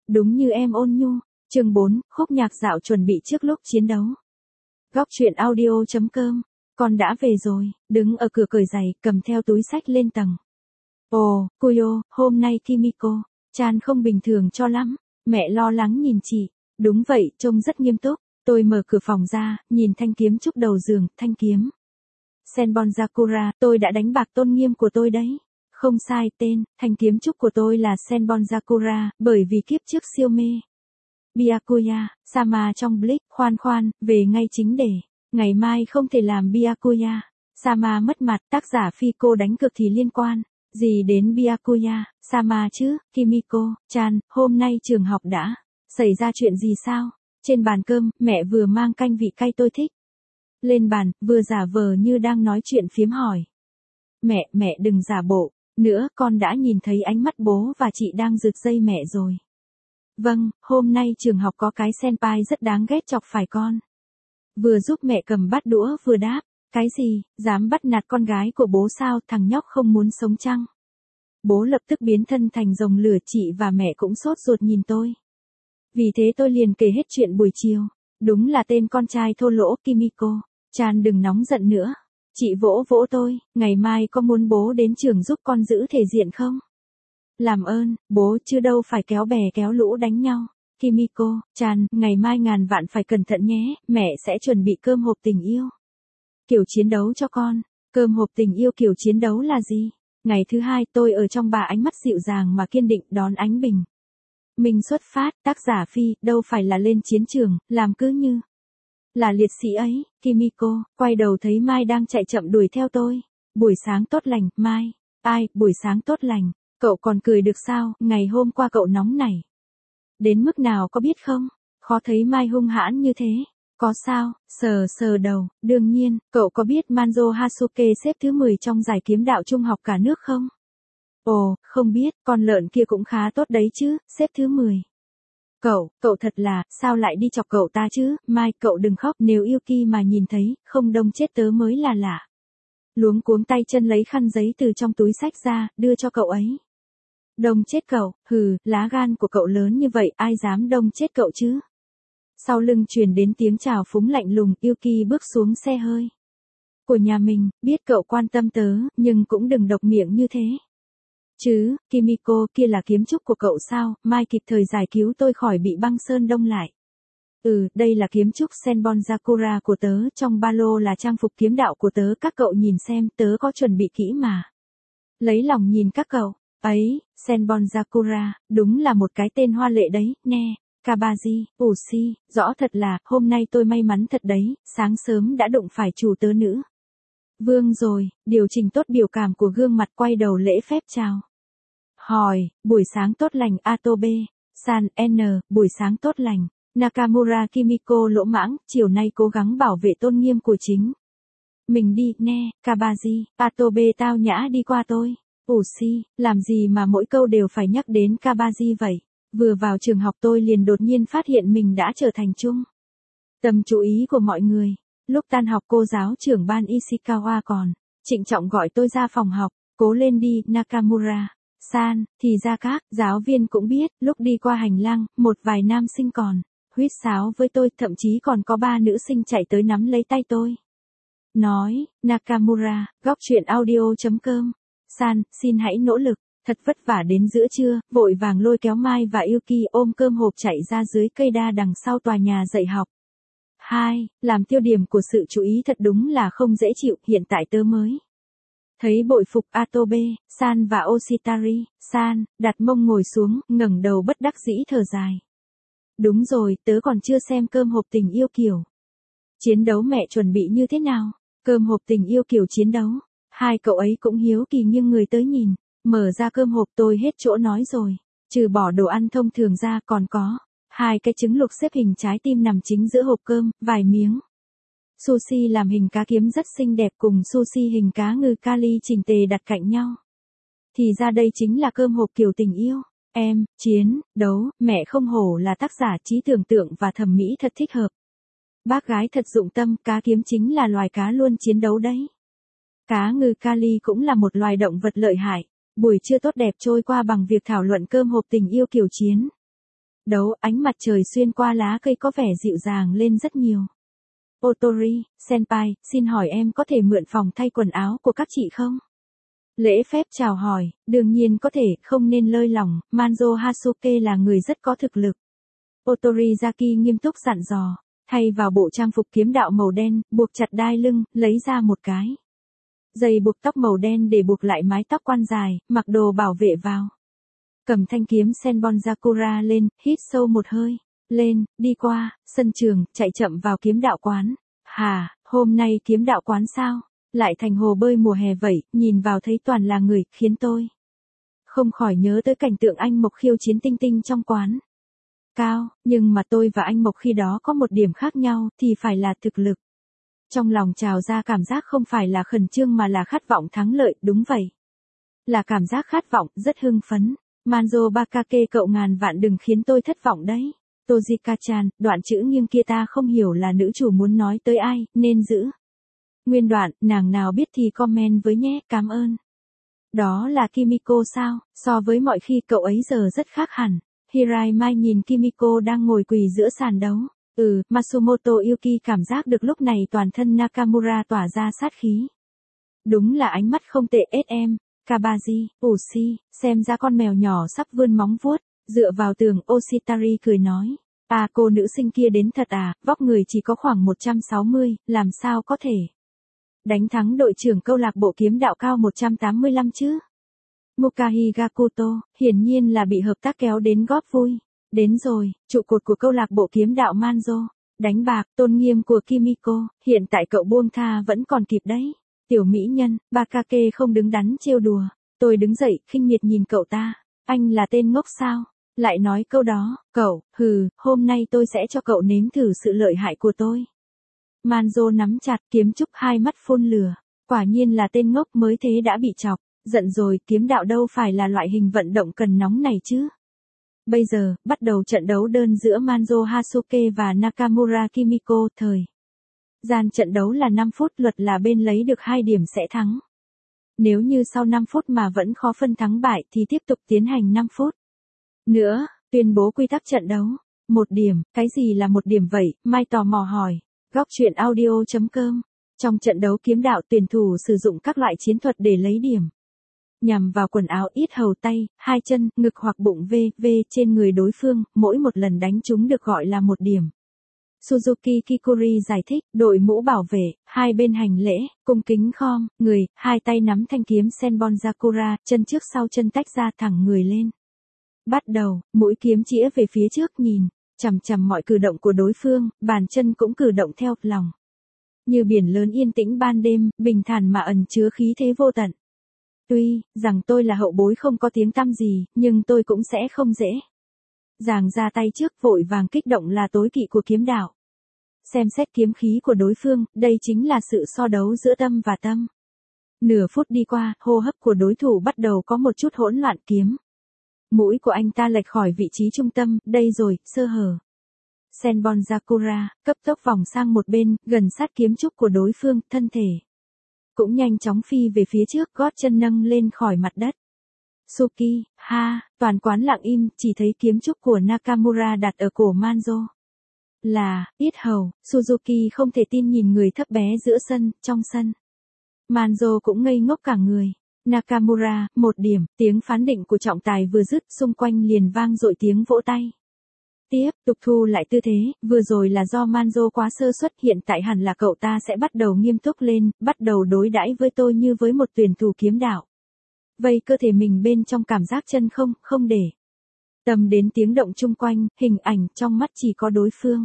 Đúng như em ôn nhu. Chương 4, khúc nhạc dạo chuẩn bị trước lúc chiến đấu. Góc truyện audio.com. Con đã về rồi, đứng ở cửa cởi giày, cầm theo túi sách lên tầng. Ồ, Kuyo, hôm nay Kimiko, Chan không bình thường cho lắm. Mẹ lo lắng nhìn chị. Đúng vậy, trông rất nghiêm túc. Tôi mở cửa phòng ra, nhìn thanh kiếm trúc đầu giường, thanh kiếm Senbon Sakura, tôi đã đánh bạc tôn nghiêm của tôi đấy. Không sai, tên, thanh kiếm trúc của tôi là Senbon Sakura, bởi vì kiếp trước siêu mê Byakuya, Sama trong Bleach, khoan, về ngay chính đề. Ngày mai không thể làm Byakuya. Sama mất mặt, tác giả phi cô đánh cược thì liên quan gì đến Byakuya, Sama chứ, Kimiko, Chan, hôm nay trường học đã xảy ra chuyện gì sao? Trên bàn cơm, mẹ vừa mang canh vị cay tôi thích lên bàn, vừa giả vờ như đang nói chuyện phiếm hỏi. Mẹ đừng giả bộ nữa, con đã nhìn thấy ánh mắt bố và chị đang giật dây mẹ rồi. Vâng, hôm nay trường học có cái senpai rất đáng ghét chọc phải con. Vừa giúp mẹ cầm bát đũa vừa đáp, cái gì, dám bắt nạt con gái của bố sao, thằng nhóc không muốn sống chăng? Bố lập tức biến thân thành rồng lửa, chị và mẹ cũng sốt ruột nhìn tôi. Vì thế tôi liền kể hết chuyện buổi chiều. Đúng là tên con trai thô lỗ Kimiko. Chan đừng nóng giận nữa. Chị vỗ vỗ tôi, ngày mai có muốn bố đến trường giúp con giữ thể diện không? Làm ơn, bố chứ đâu phải kéo bè kéo lũ đánh nhau. Kimiko, Chan, ngày mai ngàn vạn phải cẩn thận nhé, mẹ sẽ chuẩn bị cơm hộp tình yêu. Kiểu chiến đấu cho con. Cơm hộp tình yêu kiểu chiến đấu là gì? Ngày thứ hai tôi ở trong bà ánh mắt dịu dàng mà kiên định đón ánh bình mình xuất phát, tác giả phi, đâu phải là lên chiến trường, làm cứ như là liệt sĩ ấy. Kimiko, quay đầu thấy Mai đang chạy chậm đuổi theo tôi. Buổi sáng tốt lành, Mai. Ai, buổi sáng tốt lành. Cậu còn cười được sao, ngày hôm qua cậu nóng nảy đến mức nào có biết không? Khó thấy Mai hung hãn như thế. Có sao, sờ đầu, đương nhiên, cậu có biết Manjo Hasuke xếp thứ 10 trong giải kiếm đạo trung học cả nước không? Ồ, không biết, con lợn kia cũng khá tốt đấy chứ, xếp thứ 10. Cậu thật là, sao lại đi chọc cậu ta chứ, Mai, cậu đừng khóc, nếu Yuki mà nhìn thấy, không đông chết tớ mới là lạ. Luống cuống tay chân lấy khăn giấy từ trong túi xách ra, đưa cho cậu ấy. Đông chết cậu, lá gan của cậu lớn như vậy, ai dám đông chết cậu chứ? Sau lưng truyền đến tiếng chào phúng lạnh lùng, Yuki bước xuống xe hơi của nhà mình, biết cậu quan tâm tớ, nhưng cũng đừng độc miệng như thế. Chứ, Kimiko, kia là kiếm trúc của cậu sao? Mai kịp thời giải cứu tôi khỏi bị băng sơn đông lại. Đây là kiếm trúc Senbon Sakura của tớ, trong ba lô là trang phục kiếm đạo của tớ, các cậu nhìn xem, tớ có chuẩn bị kỹ mà. Lấy lòng nhìn các cậu, ấy, Senbon Sakura, đúng là một cái tên hoa lệ đấy, nè. Kabaji, Ushi, rõ thật là, hôm nay tôi may mắn thật đấy, sáng sớm đã đụng phải chủ tớ nữ vương rồi, điều chỉnh tốt biểu cảm của gương mặt, quay đầu lễ phép chào. Hỏi, buổi sáng tốt lành Atobe, San, buổi sáng tốt lành, Nakamura Kimiko lỗ mãng, chiều nay cố gắng bảo vệ tôn nghiêm của chính mình đi, nè, Kabaji, Atobe tao nhã đi qua tôi. Ushi, làm gì mà mỗi câu đều phải nhắc đến Kabaji vậy? Vừa vào trường học tôi liền đột nhiên phát hiện mình đã trở thành trung tâm chú ý của mọi người. Lúc tan học cô giáo trưởng ban Ishikawa còn trịnh trọng gọi tôi ra phòng học, cố lên đi, Nakamura. San, thì ra các giáo viên cũng biết, lúc đi qua hành lang, một vài nam sinh còn huýt sáo với tôi, thậm chí còn có 3 nữ sinh chạy tới nắm lấy tay tôi. Nói, Nakamura, góc truyện audio.com. San, xin hãy nỗ lực. Thật vất vả đến giữa trưa, vội vàng lôi kéo Mai và Yuki ôm cơm hộp chạy ra dưới cây đa đằng sau tòa nhà dạy học. 2. Làm tiêu điểm của sự chú ý thật đúng là không dễ chịu, hiện tại tớ mới thấy bội phục Atobe, San và Oshitari. San, đặt mông ngồi xuống, ngẩng đầu bất đắc dĩ thở dài. Đúng rồi, tớ còn chưa xem cơm hộp tình yêu kiểu chiến đấu mẹ chuẩn bị như thế nào. Cơm hộp tình yêu kiểu chiến đấu. Hai cậu ấy cũng hiếu kỳ nghiêng người tới nhìn. Mở ra cơm hộp tôi hết chỗ nói rồi. Trừ bỏ đồ ăn thông thường ra còn có 2 cái trứng luộc xếp hình trái tim nằm chính giữa hộp cơm, vài miếng sushi làm hình cá kiếm rất xinh đẹp cùng sushi hình cá ngừ kali chỉnh tề đặt cạnh nhau. Thì ra đây chính là cơm hộp kiểu tình yêu. Em, chiến, đấu, mẹ không hổ là tác giả trí tưởng tượng và thẩm mỹ thật thích hợp. Bác gái thật dụng tâm, cá kiếm chính là loài cá luôn chiến đấu đấy. Cá ngừ kali cũng là một loài động vật lợi hại. Buổi trưa tốt đẹp trôi qua bằng việc thảo luận cơm hộp tình yêu kiểu chiến đấu, ánh mặt trời xuyên qua lá cây có vẻ dịu dàng lên rất nhiều. Otori, senpai, xin hỏi em có thể mượn phòng thay quần áo của các chị không? Lễ phép chào hỏi, đương nhiên có thể, không nên lơi lỏng, Manzo Hasuke là người rất có thực lực. Otorizaki nghiêm túc dặn dò, thay vào bộ trang phục kiếm đạo màu đen, buộc chặt đai lưng, lấy ra một cái dây buộc tóc màu đen để buộc lại mái tóc quan dài, mặc đồ bảo vệ vào. Cầm thanh kiếm Senbonzakura lên, hít sâu một hơi, lên, đi qua, sân trường, chạy chậm vào kiếm đạo quán. Hà, hôm nay kiếm đạo quán sao? Lại thành hồ bơi mùa hè vậy, nhìn vào thấy toàn là người, khiến tôi không khỏi nhớ tới cảnh tượng anh Mộc khiêu chiến Tinh Tinh trong quán. Cao, nhưng mà tôi và anh Mộc khi đó có một điểm khác nhau, thì phải là thực lực. Trong lòng trào ra cảm giác không phải là khẩn trương mà là khát vọng thắng lợi, đúng vậy. Là cảm giác khát vọng, rất hưng phấn. Manzo Bakake cậu ngàn vạn đừng khiến tôi thất vọng đấy. Tojika-chan, đoạn chữ nghiêng kia ta không hiểu là nữ chủ muốn nói tới ai, nên giữ nguyên đoạn, nàng nào biết thì comment với nhé, cảm ơn. Đó là Kimiko sao, so với mọi khi cậu ấy giờ rất khác hẳn. Hirai Mai nhìn Kimiko đang ngồi quỳ giữa sàn đấu. Matsumoto Yuki cảm giác được lúc này toàn thân Nakamura tỏa ra sát khí. Đúng là ánh mắt không tệ SM. Kabaji, Ushi, xem ra con mèo nhỏ sắp vươn móng vuốt, dựa vào tường Oshitari cười nói. À cô nữ sinh kia đến thật à, vóc người chỉ có khoảng 160, làm sao có thể đánh thắng đội trưởng câu lạc bộ kiếm đạo cao 185 chứ? Mukahi Gakuto, hiển nhiên là bị hợp tác kéo đến góp vui. Đến rồi, trụ cột của câu lạc bộ kiếm đạo Manzo. Đánh bạc, tôn nghiêm của Kimiko, hiện tại cậu buông tha vẫn còn kịp đấy. Tiểu mỹ nhân, Bakake không đứng đắn trêu đùa. Tôi đứng dậy, khinh miệt nhìn cậu ta. Anh là tên ngốc sao? Lại nói câu đó, cậu, hôm nay tôi sẽ cho cậu nếm thử sự lợi hại của tôi. Manzo nắm chặt kiếm trúc hai mắt phun lửa. Quả nhiên là tên ngốc mới thế đã bị chọc. Giận rồi, kiếm đạo đâu phải là loại hình vận động cần nóng này chứ. Bây giờ, bắt đầu trận đấu đơn giữa Manzo Hasuke và Nakamura Kimiko, thời gian trận đấu là 5 phút, luật là bên lấy được 2 điểm sẽ thắng. Nếu như sau 5 phút mà vẫn khó phân thắng bại thì tiếp tục tiến hành 5 phút. Nữa, tuyên bố quy tắc trận đấu. 1 điểm, cái gì là 1 điểm vậy? Mai tò mò hỏi. Góc truyện audio.com. Trong trận đấu kiếm đạo tuyển thủ sử dụng các loại chiến thuật để lấy điểm. Nhằm vào quần áo, yết hầu, tay, hai chân, ngực hoặc bụng v trên người đối phương, mỗi một lần đánh chúng được gọi là 1 điểm. Suzuki Kikuri giải thích, đội mũ bảo vệ, hai bên hành lễ, cung kính khom, người, hai tay nắm thanh kiếm Senbonzakura, chân trước sau chân tách ra thẳng người lên. Bắt đầu, mũi kiếm chĩa về phía trước nhìn, chằm chằm mọi cử động của đối phương, bàn chân cũng cử động theo lòng. Như biển lớn yên tĩnh ban đêm, bình thản mà ẩn chứa khí thế vô tận. Tuy rằng tôi là hậu bối không có tiếng tăm gì, nhưng tôi cũng sẽ không dễ dàng ra tay trước, vội vàng kích động là tối kỵ của kiếm đạo. Xem xét kiếm khí của đối phương, đây chính là sự so đấu giữa tâm và tâm. Nửa phút đi qua, hô hấp của đối thủ bắt đầu có một chút hỗn loạn, kiếm mũi của anh ta lệch khỏi vị trí trung tâm, đây rồi, sơ hở. Senbonzakura cấp tốc vòng sang một bên, gần sát kiếm trúc của đối phương, thân thể cũng nhanh chóng phi về phía trước, gót chân nâng lên khỏi mặt đất. Suki, toàn quán lặng im, chỉ thấy kiếm trúc của Nakamura đặt ở cổ Manzo. Là, yết hầu, Suzuki không thể tin nhìn người thấp bé giữa sân, trong sân. Manzo cũng ngây ngốc cả người. Nakamura, 1 điểm, tiếng phán định của trọng tài vừa dứt, xung quanh liền vang dội tiếng vỗ tay. Tiếp tục thu lại tư thế, vừa rồi là do Manzo quá sơ suất, hiện tại hẳn là cậu ta sẽ bắt đầu nghiêm túc lên, bắt đầu đối đãi với tôi như với một tuyển thủ kiếm đạo. Vây cơ thể mình bên trong cảm giác chân không để tâm đến tiếng động chung quanh, hình ảnh trong mắt chỉ có đối phương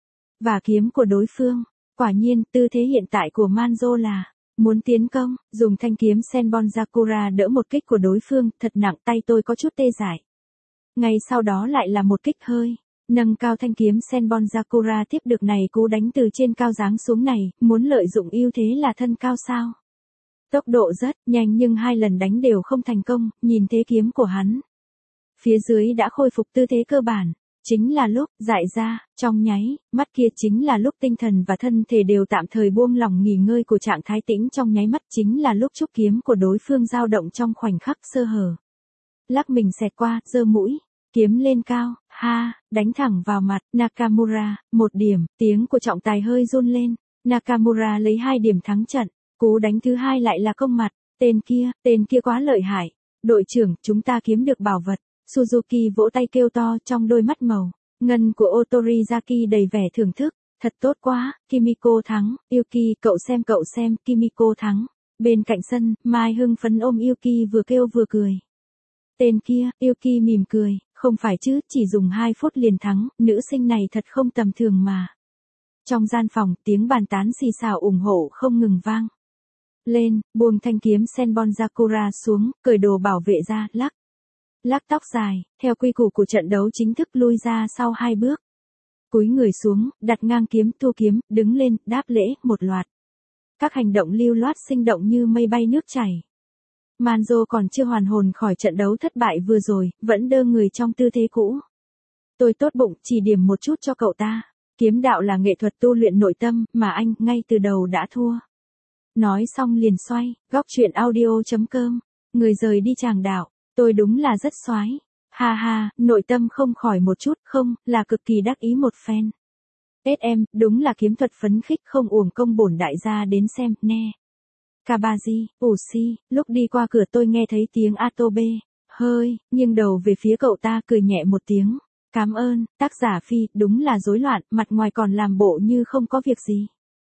và kiếm của đối phương. Quả nhiên, tư thế hiện tại của Manzo là muốn tiến công, dùng thanh kiếm Senbonzakura đỡ một kích của đối phương, thật nặng, tay tôi có chút tê dại. Ngay sau đó lại là một kích hơi nâng cao thanh kiếm Senbonzakura, tiếp được này cú đánh từ trên cao giáng xuống này, muốn lợi dụng ưu thế là thân cao sao. Tốc độ rất nhanh nhưng 2 lần đánh đều không thành công, nhìn thế kiếm của hắn. Phía dưới đã khôi phục tư thế cơ bản, chính là lúc dại ra, trong nháy mắt kia chính là lúc tinh thần và thân thể đều tạm thời buông lỏng nghỉ ngơi của trạng thái tĩnh, trong nháy mắt chính là lúc trúc kiếm của đối phương dao động trong khoảnh khắc sơ hở. Lắc mình xẹt qua, giơ mũi kiếm lên cao, Ha, đánh thẳng vào mặt, Nakamura, 1 điểm, tiếng của trọng tài hơi run lên. Nakamura lấy 2 điểm thắng trận, cú đánh thứ hai lại là công mặt, tên kia quá lợi hại. Đội trưởng, chúng ta kiếm được bảo vật. Suzuki vỗ tay kêu to trong đôi mắt màu ngân của Otorizaki đầy vẻ thưởng thức. Thật tốt quá, Kimiko thắng, Yuki cậu xem, Kimiko thắng. Bên cạnh sân, Mai hưng phấn ôm Yuki vừa kêu vừa cười. Tên kia, Yuki mỉm cười, không phải chứ, chỉ dùng 2 phút liền thắng, nữ sinh này thật không tầm thường mà. Trong gian phòng, tiếng bàn tán xì xào ủng hộ không ngừng vang lên, buông thanh kiếm Senbon Sakura xuống, cởi đồ bảo vệ ra, lắc tóc dài, theo quy củ của trận đấu chính thức lui ra sau 2 bước. Cúi người xuống, đặt ngang kiếm, thu kiếm, đứng lên, đáp lễ, một loạt. Các hành động lưu loát sinh động như mây bay nước chảy. Manzo còn chưa hoàn hồn khỏi trận đấu thất bại vừa rồi, vẫn đơ người trong tư thế cũ. Tôi tốt bụng, chỉ điểm một chút cho cậu ta. Kiếm đạo là nghệ thuật tu luyện nội tâm, mà anh, ngay từ đầu đã thua. Nói xong liền xoay, góc chuyện audio.com. Người rời đi tràng đạo, tôi đúng là rất soái. Ha ha, nội tâm không khỏi một chút, không, là cực kỳ đắc ý một phen. SM, đúng là kiếm thuật phấn khích không uổng công bổn đại gia đến xem, nè. Kabaji, Ushi, lúc đi qua cửa tôi nghe thấy tiếng Atobe, hơi, nghiêng đầu về phía cậu ta cười nhẹ một tiếng. Cảm ơn, tác giả Phi, đúng là rối loạn, mặt ngoài còn làm bộ như không có việc gì.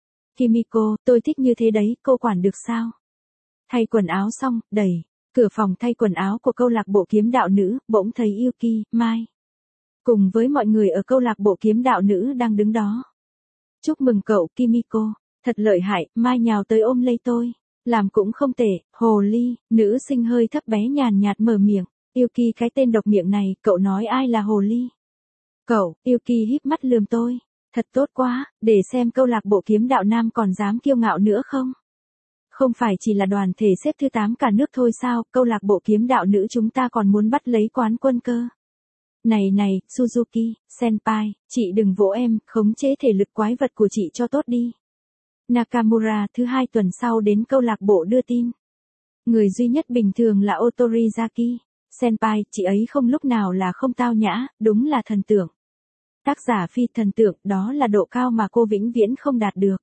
Kimiko, tôi thích như thế đấy, cô quản được sao? Thay quần áo xong, đẩy cửa phòng thay quần áo của câu lạc bộ kiếm đạo nữ, bỗng thấy Yuki, Mai. Cùng với mọi người ở câu lạc bộ kiếm đạo nữ đang đứng đó. Chúc mừng cậu, Kimiko, thật lợi hại, Mai nhào tới ôm lấy tôi. Làm cũng không tệ, hồ ly, nữ sinh hơi thấp bé nhàn nhạt mở miệng. Yuki cái tên độc miệng này, cậu nói ai là hồ ly? Cậu, Yuki híp mắt lườm tôi. Thật tốt quá, để xem câu lạc bộ kiếm đạo nam còn dám kiêu ngạo nữa không? Không phải chỉ là đoàn thể xếp thứ 8 cả nước thôi sao, câu lạc bộ kiếm đạo nữ chúng ta còn muốn bắt lấy quán quân cơ. Này, Suzuki, senpai, chị đừng vỗ em, khống chế thể lực quái vật của chị cho tốt đi. Nakamura thứ 2 tuần sau đến câu lạc bộ đưa tin. Người duy nhất bình thường là Otorizaki. Senpai, chị ấy không lúc nào là không tao nhã, đúng là thần tượng. Tác giả Phi, thần tượng, đó là độ cao mà cô vĩnh viễn không đạt được.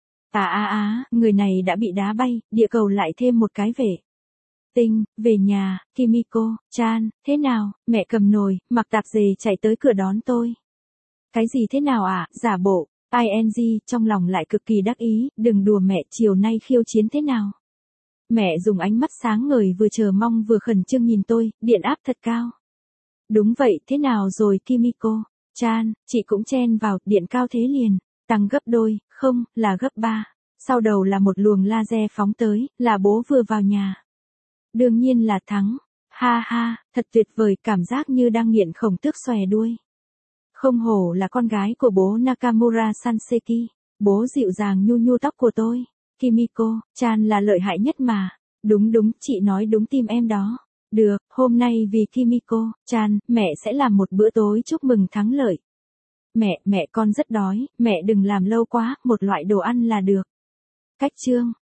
Người này đã bị đá bay, địa cầu lại thêm một cái vệ tinh, về nhà, Kimiko, Chan, thế nào, mẹ cầm nồi, mặc tạp dề chạy tới cửa đón tôi. Cái gì thế nào ạ, giả bộ, ing, trong lòng lại cực kỳ đắc ý, đừng đùa mẹ, chiều nay khiêu chiến thế nào. Mẹ dùng ánh mắt sáng ngời vừa chờ mong vừa khẩn trương nhìn tôi, điện áp thật cao. Đúng vậy, thế nào rồi Kimiko, Chan, chị cũng chen vào, điện cao thế liền, tăng gấp đôi, không, là gấp 3. Sau đầu là một luồng laser phóng tới, là bố vừa vào nhà. Đương nhiên là thắng. Ha ha, thật tuyệt vời, cảm giác như đang nghiện khổng tước xòe đuôi. Không hổ là con gái của bố Nakamura Sanseki. Bố dịu dàng nhu nhu tóc của tôi. Kimiko, Chan là lợi hại nhất mà. Đúng, chị nói đúng tim em đó. Được, hôm nay vì Kimiko, Chan, mẹ sẽ làm một bữa tối chúc mừng thắng lợi. Mẹ con rất đói, mẹ đừng làm lâu quá, một loại đồ ăn là được. Cách chương.